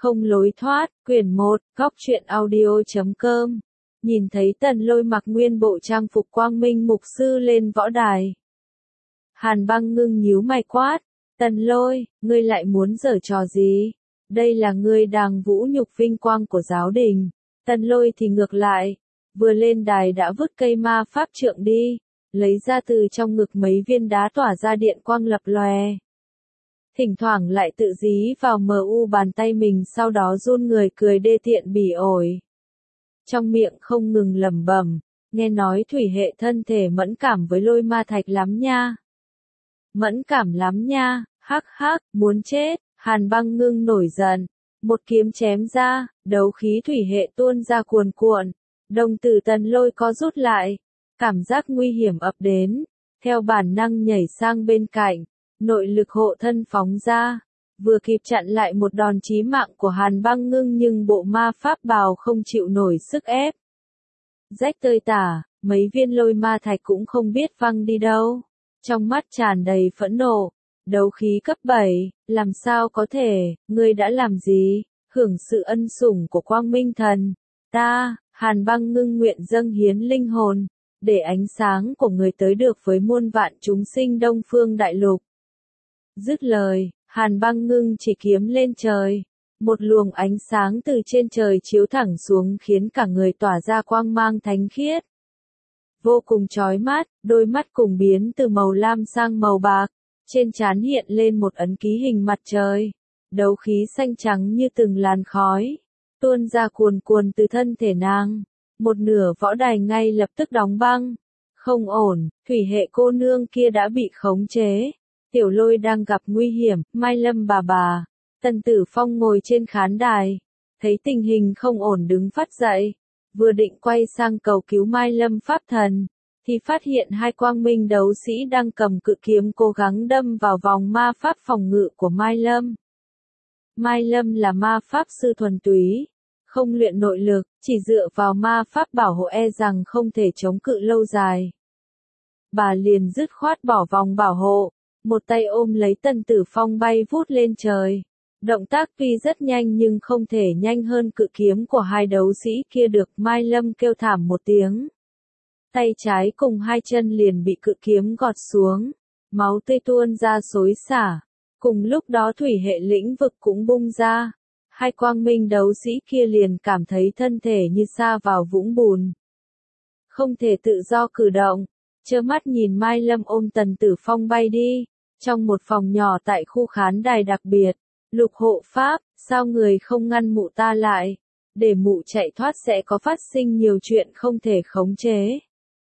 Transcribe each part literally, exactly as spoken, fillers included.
Không lối thoát, quyển một, góc truyện audio.com. Nhìn thấy Tần Lôi mặc nguyên bộ trang phục quang minh mục sư lên võ đài. Hàn Băng Ngưng nhíu mày quát, Tần Lôi, ngươi lại muốn giở trò gì? Đây là ngươi đang vũ nhục vinh quang của giáo đình. Tần Lôi thì ngược lại, vừa lên đài đã vứt cây ma pháp trượng đi, lấy ra từ trong ngực mấy viên đá tỏa ra điện quang lập lòe. Thỉnh thoảng lại tự dí vào mờ u bàn tay mình, sau đó run người cười đê tiện bỉ ổi. Trong miệng không ngừng lẩm bẩm, nghe nói thủy hệ thân thể mẫn cảm với lôi ma thạch lắm nha. Mẫn cảm lắm nha, hắc hắc, muốn chết. Hàn Băng Ngưng nổi giận, một kiếm chém ra, đấu khí thủy hệ tuôn ra cuồn cuộn, đồng tử Tần Lôi có rút lại, cảm giác nguy hiểm ập đến, theo bản năng nhảy sang bên cạnh, nội lực hộ thân phóng ra, vừa kịp chặn lại một đòn chí mạng của Hàn Băng Ngưng, nhưng bộ ma pháp bào không chịu nổi sức ép. Rách tơi tả, mấy viên lôi ma thạch cũng không biết văng đi đâu, trong mắt tràn đầy phẫn nộ. Đấu khí cấp bảy, làm sao có thể, ngươi đã làm gì, hưởng sự ân sủng của Quang Minh Thần. Ta, Hàn Băng Ngưng nguyện dâng hiến linh hồn, để ánh sáng của người tới được với muôn vạn chúng sinh Đông Phương Đại Lục. Dứt lời, Hàn Băng Ngưng chỉ kiếm lên trời. Một luồng ánh sáng từ trên trời chiếu thẳng xuống khiến cả người tỏa ra quang mang thánh khiết. Vô cùng chói mắt, đôi mắt cùng biến từ màu lam sang màu bạc. Trên trán hiện lên một ấn ký hình mặt trời, đấu khí xanh trắng như từng làn khói, tuôn ra cuồn cuồn từ thân thể nàng. Một nửa võ đài ngay lập tức đóng băng. Không ổn, thủy hệ cô nương kia đã bị khống chế. Tiểu Lôi đang gặp nguy hiểm, Mai Lâm bà bà. Tần Tử Phong ngồi trên khán đài, thấy tình hình không ổn đứng phát dậy, vừa định quay sang cầu cứu Mai Lâm pháp thần, thì phát hiện hai quang minh đấu sĩ đang cầm cự kiếm cố gắng đâm vào vòng ma pháp phòng ngự của Mai Lâm. Mai Lâm là ma pháp sư thuần túy, không luyện nội lực, chỉ dựa vào ma pháp bảo hộ e rằng không thể chống cự lâu dài. Bà liền dứt khoát bỏ vòng bảo hộ, một tay ôm lấy Tần Tử Phong bay vút lên trời. Động tác tuy rất nhanh nhưng không thể nhanh hơn cự kiếm của hai đấu sĩ kia được. Mai Lâm kêu thảm một tiếng. Tay trái cùng hai chân liền bị cự kiếm gọt xuống, máu tươi tuôn ra xối xả. Cùng lúc đó thủy hệ lĩnh vực cũng bung ra, hai quang minh đấu sĩ kia liền cảm thấy thân thể như sa vào vũng bùn. Không thể tự do cử động, trơ mắt nhìn Mai Lâm ôm Tần Tử Phong bay đi, trong một phòng nhỏ tại khu khán đài đặc biệt. Lục hộ pháp, sao người không ngăn mụ ta lại, để mụ chạy thoát sẽ có phát sinh nhiều chuyện không thể khống chế.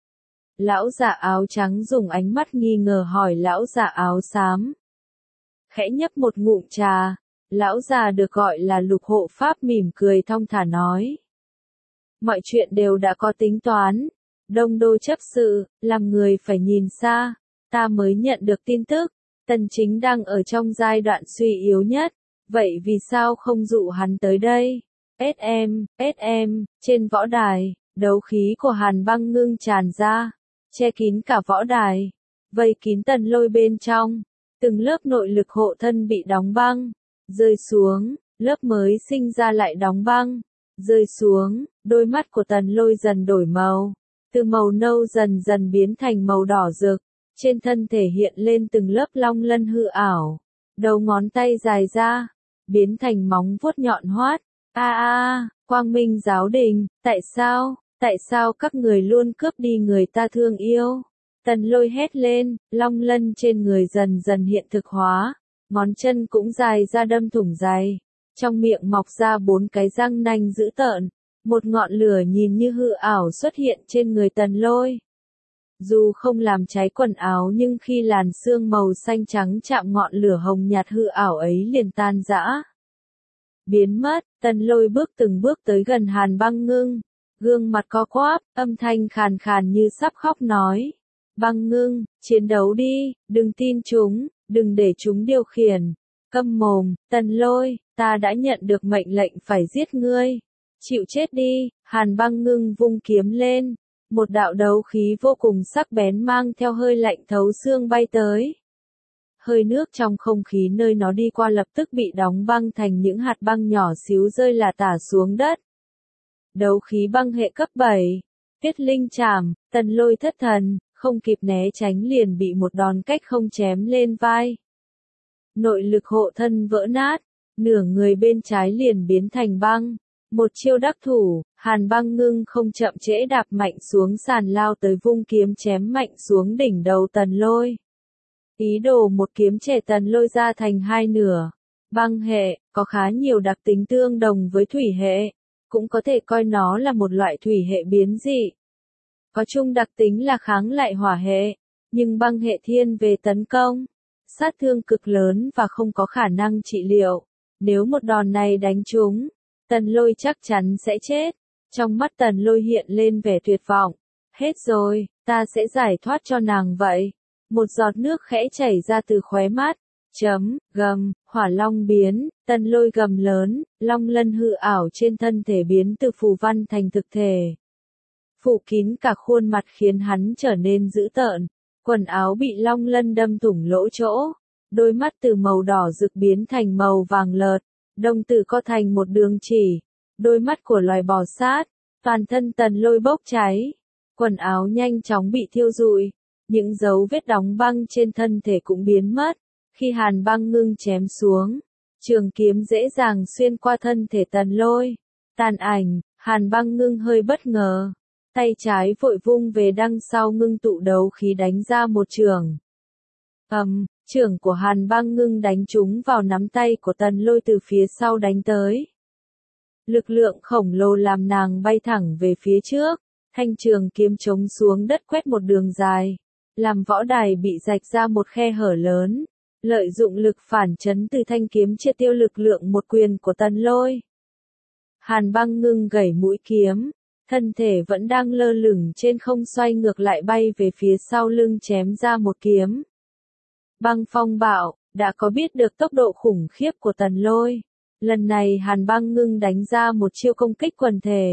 Lão già áo trắng dùng ánh mắt nghi ngờ hỏi lão già áo xám. Khẽ nhấp một ngụm trà, lão già được gọi là Lục hộ pháp mỉm cười thong thả nói. Mọi chuyện đều đã có tính toán, Đông Đô chấp sự, làm người phải nhìn xa, ta mới nhận được tin tức, Tần Chính đang ở trong giai đoạn suy yếu nhất, vậy vì sao không dụ hắn tới đây? ét em, ét em, trên võ đài, đấu khí của Hàn Băng Ngưng tràn ra, che kín cả võ đài, vây kín Tần Lôi bên trong, từng lớp nội lực hộ thân bị đóng băng, rơi xuống, lớp mới sinh ra lại đóng băng, rơi xuống, đôi mắt của Tần Lôi dần đổi màu, từ màu nâu dần dần biến thành màu đỏ rực, trên thân thể hiện lên từng lớp long lân hư ảo, đầu ngón tay dài ra, biến thành móng vuốt nhọn hoắt. A a, Quang Minh giáo đình, tại sao, tại sao các người luôn cướp đi người ta thương yêu? Tần Lôi hét lên, long lân trên người dần dần hiện thực hóa, ngón chân cũng dài ra đâm thủng giày, trong miệng mọc ra bốn cái răng nanh dữ tợn, một ngọn lửa nhìn như hư ảo xuất hiện trên người Tần Lôi. Dù không làm cháy quần áo nhưng khi làn sương màu xanh trắng chạm ngọn lửa hồng nhạt hư ảo ấy liền tan rã. Biến mất, Tần Lôi bước từng bước tới gần Hàn Băng Ngưng, gương mặt co quắp, âm thanh khàn khàn như sắp khóc nói. Băng Ngưng, chiến đấu đi, đừng tin chúng, đừng để chúng điều khiển. Câm mồm, Tần Lôi, ta đã nhận được mệnh lệnh phải giết ngươi. Chịu chết đi, Hàn Băng Ngưng vung kiếm lên. Một đạo đấu khí vô cùng sắc bén mang theo hơi lạnh thấu xương bay tới. hơi nước trong không khí nơi nó đi qua lập tức bị đóng băng thành những hạt băng nhỏ xíu rơi lả tả xuống đất. Đấu khí băng hệ cấp bảy, Tuyết Linh Trảm, Tần Lôi thất thần, không kịp né tránh liền bị một đòn cách không chém lên vai. Nội lực hộ thân vỡ nát, nửa người bên trái liền biến thành băng. Một chiêu đắc thủ, Hàn Băng Ngưng không chậm trễ đạp mạnh xuống sàn lao tới vung kiếm chém mạnh xuống đỉnh đầu Tần Lôi. Ý đồ một kiếm chẻ Tần Lôi ra thành hai nửa. Băng hệ, có khá nhiều đặc tính tương đồng với thủy hệ, cũng có thể coi nó là một loại thủy hệ biến dị. Có chung đặc tính là kháng lại hỏa hệ, nhưng băng hệ thiên về tấn công, sát thương cực lớn và không có khả năng trị liệu. Nếu một đòn này đánh trúng, Tần Lôi chắc chắn sẽ chết. Trong mắt Tần Lôi hiện lên vẻ tuyệt vọng. Hết rồi, ta sẽ giải thoát cho nàng vậy. Một giọt nước khẽ chảy ra từ khóe mắt. Chấm, gầm, hỏa long biến, Tần Lôi gầm lớn, long lân hư ảo trên thân thể biến từ phù văn thành thực thể. Phủ kín cả khuôn mặt khiến hắn trở nên dữ tợn. Quần áo bị long lân đâm thủng lỗ chỗ. Đôi mắt từ màu đỏ rực biến thành màu vàng lợt. Đồng tử co thành một đường chỉ. Đôi mắt của loài bò sát. Toàn thân Tần Lôi bốc cháy. Quần áo nhanh chóng bị thiêu rụi. Những dấu vết đóng băng trên thân thể cũng biến mất. Khi Hàn Băng Ngưng chém xuống, trường kiếm dễ dàng xuyên qua thân thể Tần Lôi. Tàn ảnh, Hàn Băng Ngưng hơi bất ngờ. Tay trái vội vung về đằng sau ngưng tụ đấu khí đánh ra một trường. Ầm, chưởng của Hàn Băng Ngưng đánh trúng vào nắm tay của Tần Lôi từ phía sau đánh tới. Lực lượng khổng lồ làm nàng bay thẳng về phía trước, thanh trường kiếm chống xuống đất quét một đường dài, làm võ đài bị rạch ra một khe hở lớn. Lợi dụng lực phản chấn từ thanh kiếm triệt tiêu lực lượng một quyền của Tần Lôi. Hàn Băng Ngưng gẩy mũi kiếm, thân thể vẫn đang lơ lửng trên không xoay ngược lại bay về phía sau lưng chém ra một kiếm. Băng phong bạo, đã có biết được tốc độ khủng khiếp của Tần Lôi. Lần này Hàn Băng Ngưng đánh ra một chiêu công kích quần thể.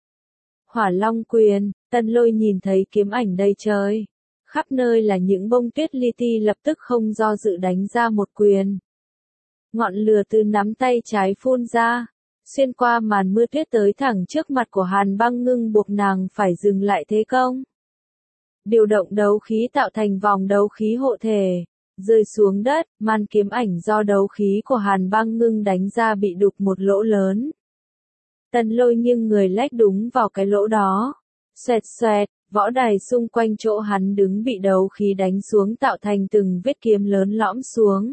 Hỏa Long Quyền, Tần Lôi nhìn thấy kiếm ảnh đầy trời. Khắp nơi là những bông tuyết li ti lập tức không do dự đánh ra một quyền. Ngọn lửa từ nắm tay trái phun ra, xuyên qua màn mưa tuyết tới thẳng trước mặt của Hàn Băng Ngưng buộc nàng phải dừng lại thế công. Điều động đấu khí tạo thành vòng đấu khí hộ thể, rơi xuống đất, màn kiếm ảnh do đấu khí của Hàn Băng Ngưng đánh ra bị đục một lỗ lớn. Tần Lôi nghiêng người lách đúng vào cái lỗ đó. Xoẹt xoẹt, võ đài xung quanh chỗ hắn đứng bị đấu khí đánh xuống tạo thành từng vết kiếm lớn lõm xuống.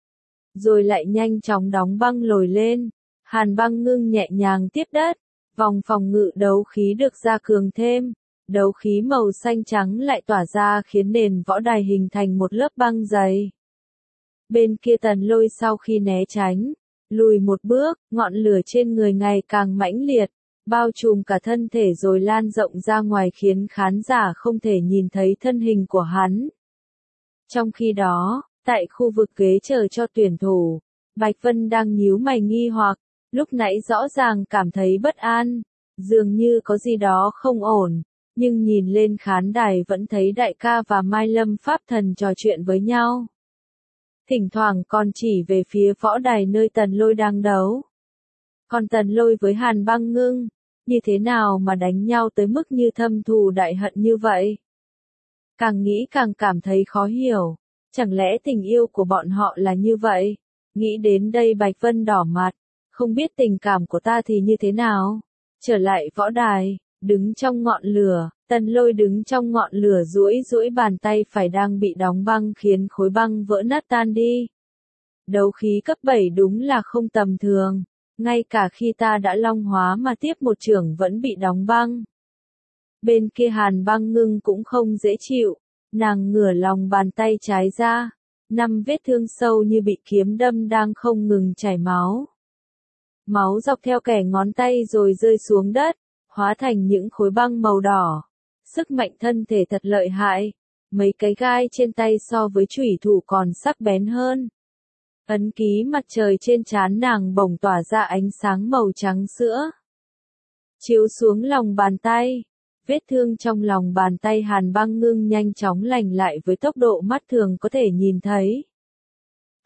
Rồi lại nhanh chóng đóng băng lồi lên. Hàn Băng Ngưng nhẹ nhàng tiếp đất. Vòng phòng ngự đấu khí được gia cường thêm. Đấu khí màu xanh trắng lại tỏa ra khiến nền võ đài hình thành một lớp băng dày. Bên kia Tần Lôi sau khi né tránh, lùi một bước, ngọn lửa trên người ngày càng mãnh liệt, bao trùm cả thân thể rồi lan rộng ra ngoài khiến khán giả không thể nhìn thấy thân hình của hắn. Trong khi đó, tại khu vực ghế chờ cho tuyển thủ, Bạch Vân đang nhíu mày nghi hoặc, lúc nãy rõ ràng cảm thấy bất an, dường như có gì đó không ổn, nhưng nhìn lên khán đài vẫn thấy đại ca và Mai Lâm Pháp Thần trò chuyện với nhau. Thỉnh thoảng còn chỉ về phía võ đài nơi Tần Lôi đang đấu. Còn Tần Lôi với Hàn Băng Ngưng, như thế nào mà đánh nhau tới mức như thâm thù đại hận như vậy? Càng nghĩ càng cảm thấy khó hiểu, chẳng lẽ tình yêu của bọn họ là như vậy? Nghĩ đến đây Bạch Vân đỏ mặt, không biết tình cảm của ta thì như thế nào? Trở lại võ đài, đứng trong ngọn lửa, Tần Lôi đứng trong ngọn lửa duỗi duỗi bàn tay phải đang bị đóng băng khiến khối băng vỡ nát tan đi. Đấu khí cấp bảy đúng là không tầm thường, ngay cả khi ta đã long hóa mà tiếp một chưởng vẫn bị đóng băng. Bên kia Hàn Băng Ngưng cũng không dễ chịu, nàng ngửa lòng bàn tay trái ra, năm vết thương sâu như bị kiếm đâm đang không ngừng chảy máu. Máu dọc theo kẻ ngón tay rồi rơi xuống đất, hóa thành những khối băng màu đỏ. Sức mạnh thân thể thật lợi hại, mấy cái gai trên tay so với chủy thủ còn sắc bén hơn. Ấn ký mặt trời trên trán nàng bỗng tỏa ra ánh sáng màu trắng sữa. Chiếu xuống lòng bàn tay, vết thương trong lòng bàn tay Hàn Băng Ngưng nhanh chóng lành lại với tốc độ mắt thường có thể nhìn thấy.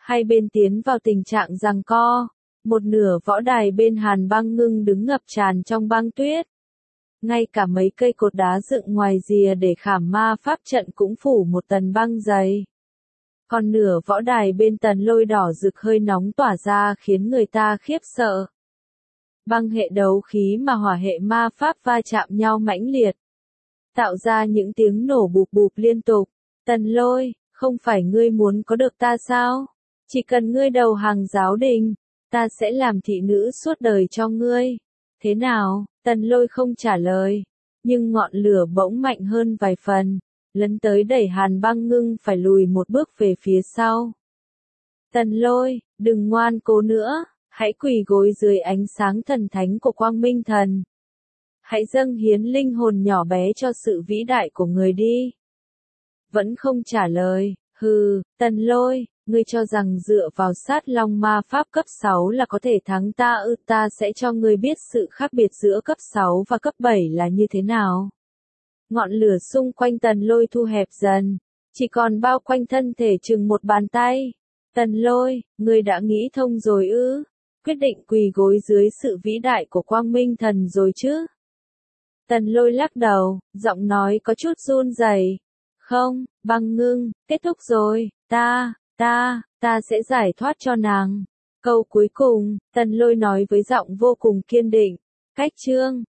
Hai bên tiến vào tình trạng giằng co, một nửa võ đài bên Hàn Băng Ngưng đứng ngập tràn trong băng tuyết. Ngay cả mấy cây cột đá dựng ngoài rìa để khảm ma pháp trận cũng phủ một tầng băng dày. Còn nửa võ đài bên Tần Lôi đỏ rực hơi nóng tỏa ra khiến người ta khiếp sợ. Băng hệ đấu khí mà hỏa hệ ma pháp va chạm nhau mãnh liệt, tạo ra những tiếng nổ bụp bụp liên tục. Tần Lôi, không phải ngươi muốn có được ta sao? Chỉ cần ngươi đầu hàng giáo đình, ta sẽ làm thị nữ suốt đời cho ngươi. Thế nào? Tần Lôi không trả lời, nhưng ngọn lửa bỗng mạnh hơn vài phần, lấn tới đẩy Hàn Băng Ngưng phải lùi một bước về phía sau. Tần Lôi, đừng ngoan cố nữa, hãy quỳ gối dưới ánh sáng thần thánh của Quang Minh Thần. Hãy dâng hiến linh hồn nhỏ bé cho sự vĩ đại của người đi. Vẫn không trả lời, hừ, Tần Lôi, ngươi cho rằng dựa vào sát long ma pháp cấp sáu là có thể thắng ta ư? Ta sẽ cho ngươi biết sự khác biệt giữa cấp sáu và cấp bảy là như thế nào. Ngọn lửa xung quanh Tần Lôi thu hẹp dần, chỉ còn bao quanh thân thể chừng một bàn tay. Tần Lôi, ngươi đã nghĩ thông rồi ư? Quyết định quỳ gối dưới sự vĩ đại của Quang Minh Thần rồi chứ? Tần Lôi lắc đầu, giọng nói có chút run rẩy. Không, Băng Ngưng, kết thúc rồi, ta, ta, ta sẽ giải thoát cho nàng. Câu cuối cùng, Tần Lôi nói với giọng vô cùng kiên định. Cách chương